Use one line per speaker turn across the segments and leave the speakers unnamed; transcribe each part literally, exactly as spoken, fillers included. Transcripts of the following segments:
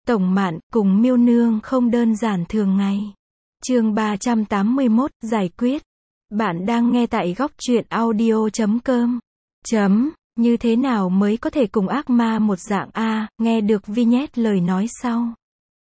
Tổng Mạn cùng Miêu Nương không đơn giản thường ngày. Chương ba trăm tám mươi mốt, giải quyết. Bạn đang nghe tại góc truyện audio chấm com. Chấm, như thế nào mới có thể cùng ác ma một dạng a, nghe được Vignette lời nói sau.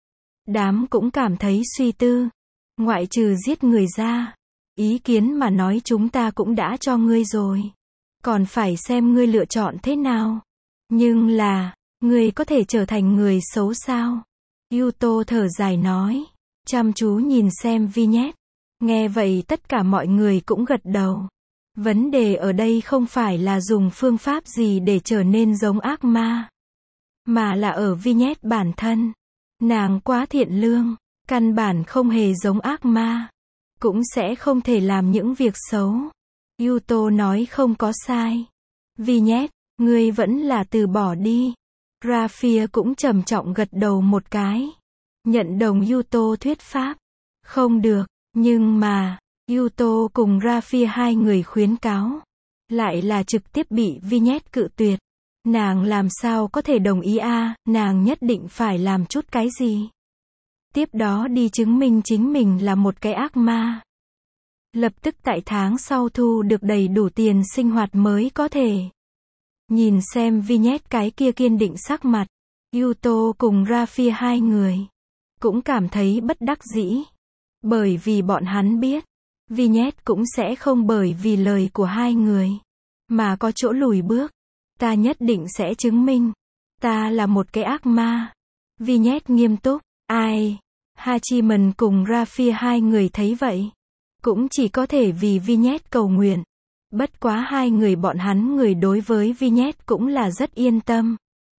Đám cũng cảm thấy suy tư. Ngoại trừ giết người ra, ý kiến mà nói chúng ta cũng đã cho ngươi rồi. Còn phải xem ngươi lựa chọn thế nào. Nhưng là, ngươi có thể trở thành người xấu sao? Yuto thở dài nói, chăm chú nhìn xem Vignette. Nghe vậy tất cả mọi người cũng gật đầu. Vấn đề ở đây không phải là dùng phương pháp gì để trở nên giống ác ma, mà là ở Vignette bản thân. Nàng quá thiện lương, căn bản không hề giống ác ma, cũng sẽ không thể làm những việc xấu. Yuto nói không có sai. Vignette, ngươi vẫn là từ bỏ đi. Raphia cũng trầm trọng gật đầu một cái. Nhận đồng Yuto thuyết pháp. Không được, nhưng mà, Yuto cùng Raphia hai người khuyến cáo. Lại là trực tiếp bị Vignette cự tuyệt. Nàng làm sao có thể đồng ý a, à, nàng nhất định phải làm chút cái gì. Tiếp đó đi chứng minh chính mình là một cái ác ma. Lập tức tại tháng sau thu được đầy đủ tiền sinh hoạt mới có thể. Nhìn xem Vignette cái kia kiên định sắc mặt, Yuto cùng Raphia hai người cũng cảm thấy bất đắc dĩ. Bởi vì bọn hắn biết, Vignette cũng sẽ không bởi vì lời của hai người mà có chỗ lùi bước. Ta nhất định sẽ chứng minh, ta là một cái ác ma. Vignette nghiêm túc, ai? Hachiman cùng Raphia hai người thấy vậy, cũng chỉ có thể vì Vignette cầu nguyện. Bất quá hai người bọn hắn người đối với Vignette cũng là rất yên tâm.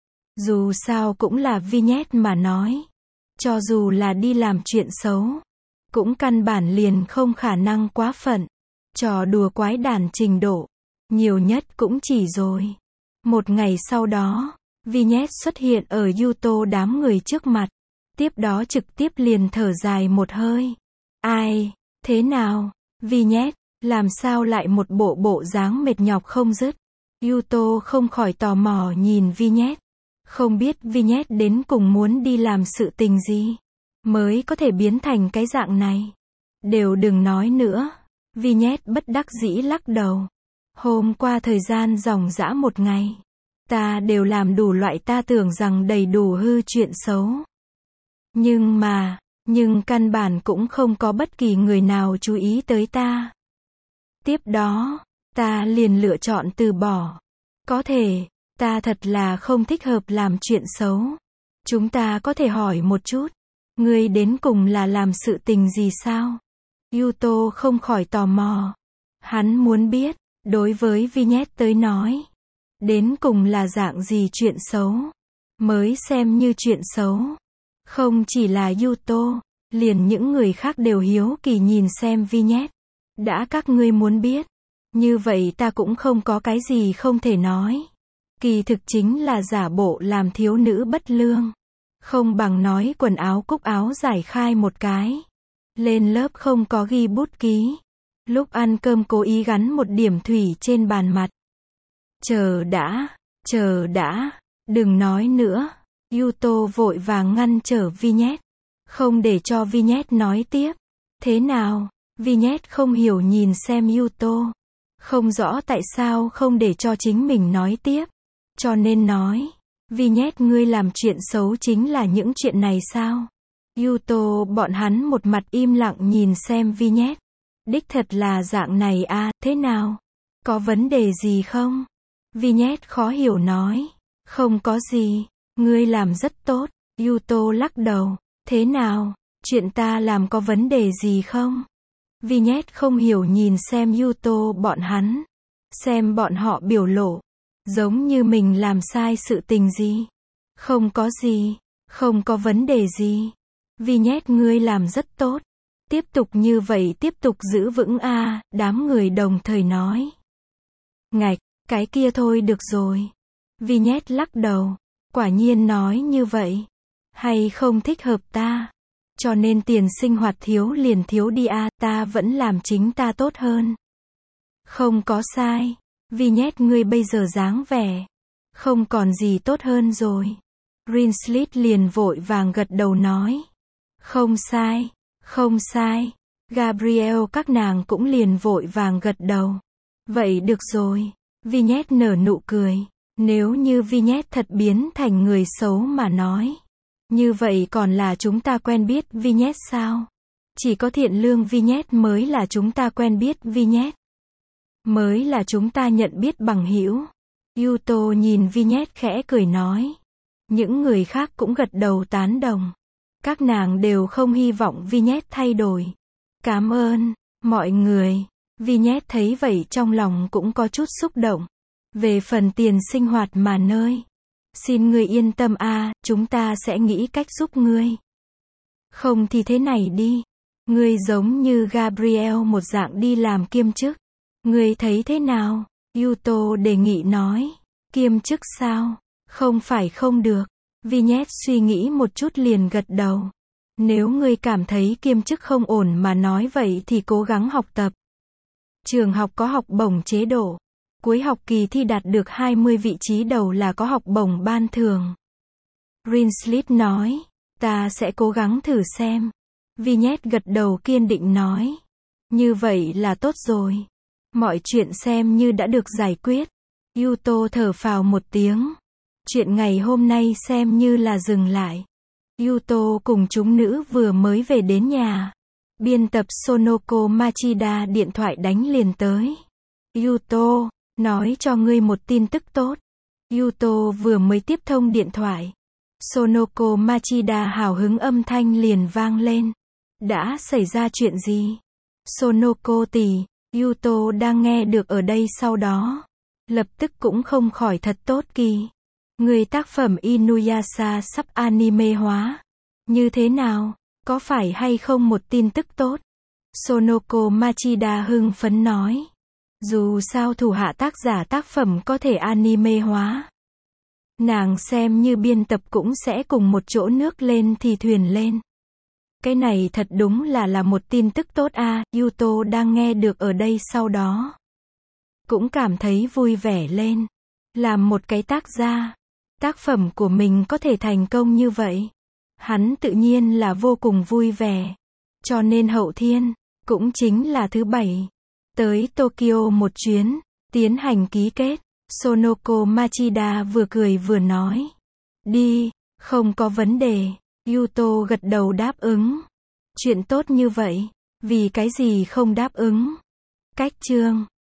Dù sao cũng là Vignette mà nói. Cho dù là đi làm chuyện xấu, cũng căn bản liền không khả năng quá phận. Trò đùa quái đản trình độ, nhiều nhất cũng chỉ rồi. Một ngày sau đó, Vignette xuất hiện ở Yuto đám người trước mặt. Tiếp đó trực tiếp liền thở dài một hơi. Ai? Thế nào? Vignette, làm sao lại một bộ bộ dáng mệt nhọc không dứt? Yuto không khỏi tò mò nhìn Vignette. Không biết Vignette đến cùng muốn đi làm sự tình gì mới có thể biến thành cái dạng này. Đều đừng nói nữa. Vignette bất đắc dĩ lắc đầu. Hôm qua thời gian ròng rã một ngày, ta đều làm đủ loại ta tưởng rằng đầy đủ hư chuyện xấu. Nhưng mà, nhưng căn bản cũng không có bất kỳ người nào chú ý tới ta. Tiếp đó, ta liền lựa chọn từ bỏ. Có thể, ta thật là không thích hợp làm chuyện xấu. Chúng ta có thể hỏi một chút, ngươi đến cùng là làm sự tình gì sao? Yuto không khỏi tò mò. Hắn muốn biết, đối với Vignette tới nói, đến cùng là dạng gì chuyện xấu, mới xem như chuyện xấu. Không chỉ là Yuto, liền những người khác đều hiếu kỳ nhìn xem Vignette. Đã các ngươi muốn biết, như vậy ta cũng không có cái gì không thể nói. Kỳ thực chính là giả bộ làm thiếu nữ bất lương. Không bằng nói quần áo cúc áo giải khai một cái. Lên lớp không có ghi bút ký. Lúc ăn cơm cố ý gắn một điểm thủy trên bàn mặt. Chờ đã, chờ đã, đừng nói nữa. Yuto vội vàng ngăn trở Vignette, không để cho Vignette nói tiếp. Thế nào? Vignette không hiểu nhìn xem Yuto. Không rõ tại sao không để cho chính mình nói tiếp. Cho nên nói, Vignette ngươi làm chuyện xấu chính là những chuyện này sao? Yuto bọn hắn một mặt im lặng nhìn xem Vignette. Đích thật là dạng này à, thế nào? Có vấn đề gì không? Vignette khó hiểu nói. Không có gì, ngươi làm rất tốt. Yuto lắc đầu. Thế nào? Chuyện ta làm có vấn đề gì không? Vignette không hiểu nhìn xem Yuto bọn hắn. Xem bọn họ biểu lộ. Giống như mình làm sai sự tình gì. Không có gì, không có vấn đề gì. Vignette ngươi làm rất tốt. Tiếp tục như vậy tiếp tục giữ vững a, à, đám người đồng thời nói. Ngạch, cái kia thôi được rồi. Vignette lắc đầu. Quả nhiên nói như vậy. Hay không thích hợp ta. Cho nên tiền sinh hoạt thiếu liền thiếu đi a, à, ta vẫn làm chính ta tốt hơn. Không có sai. Vignette ngươi bây giờ dáng vẻ không còn gì tốt hơn rồi. Rinslit liền vội vàng gật đầu nói. Không sai, không sai. Gabriel các nàng cũng liền vội vàng gật đầu. Vậy được rồi. Vignette nở nụ cười. Nếu như Vignette thật biến thành người xấu mà nói. Như vậy còn là chúng ta quen biết Vignette sao? Chỉ có thiện lương Vignette mới là chúng ta quen biết Vignette. Mới là chúng ta nhận biết bằng hữu. Yuto nhìn Vignette khẽ cười nói. Những người khác cũng gật đầu tán đồng. Các nàng đều không hy vọng Vignette thay đổi. Cảm ơn, mọi người. Vignette thấy vậy trong lòng cũng có chút xúc động. Về phần tiền sinh hoạt mà nơi. Xin ngươi yên tâm a, chúng ta sẽ nghĩ cách giúp ngươi. Không thì thế này đi. Ngươi giống như Gabriel một dạng đi làm kiêm chức. Ngươi thấy thế nào? Yuto đề nghị nói. Kiêm chức sao? Không phải không được. Vignette suy nghĩ một chút liền gật đầu. Nếu ngươi cảm thấy kiêm chức không ổn mà nói vậy thì cố gắng học tập. Trường học có học bổng chế độ. Cuối học kỳ thi đạt được hai mươi vị trí đầu là có học bổng ban thưởng. Rinslit nói. Ta sẽ cố gắng thử xem. Vignette gật đầu kiên định nói. Như vậy là tốt rồi. Mọi chuyện xem như đã được giải quyết. Yuto thở phào một tiếng. Chuyện ngày hôm nay xem như là dừng lại. Yuto cùng chúng nữ vừa mới về đến nhà. Biên tập Sonoko Machida điện thoại đánh liền tới. Yuto, nói cho ngươi một tin tức tốt. Yuto vừa mới tiếp thông điện thoại. Sonoko Machida hào hứng âm thanh liền vang lên. Đã xảy ra chuyện gì? Sonoko tỷ, Yuto đang nghe được ở đây sau đó. Lập tức cũng không khỏi thật tốt kỳ. Người tác phẩm Inuyasha sắp anime hóa. Như thế nào? Có phải hay không một tin tức tốt? Sonoko Machida hưng phấn nói. Dù sao thủ hạ tác giả tác phẩm có thể anime hóa. Nàng xem như biên tập cũng sẽ cùng một chỗ nước lên thì thuyền lên. Cái này thật đúng là là một tin tức tốt a. À, Yuto đang nghe được ở đây sau đó. Cũng cảm thấy vui vẻ lên. Làm một cái tác gia. Tác phẩm của mình có thể thành công như vậy. Hắn tự nhiên là vô cùng vui vẻ. Cho nên hậu thiên, cũng chính là thứ bảy. Tới Tokyo một chuyến, tiến hành ký kết. Sonoko Machida vừa cười vừa nói. Đi, không có vấn đề. Yuto gật đầu đáp ứng. Chuyện tốt như vậy, vì cái gì không đáp ứng? Cách chương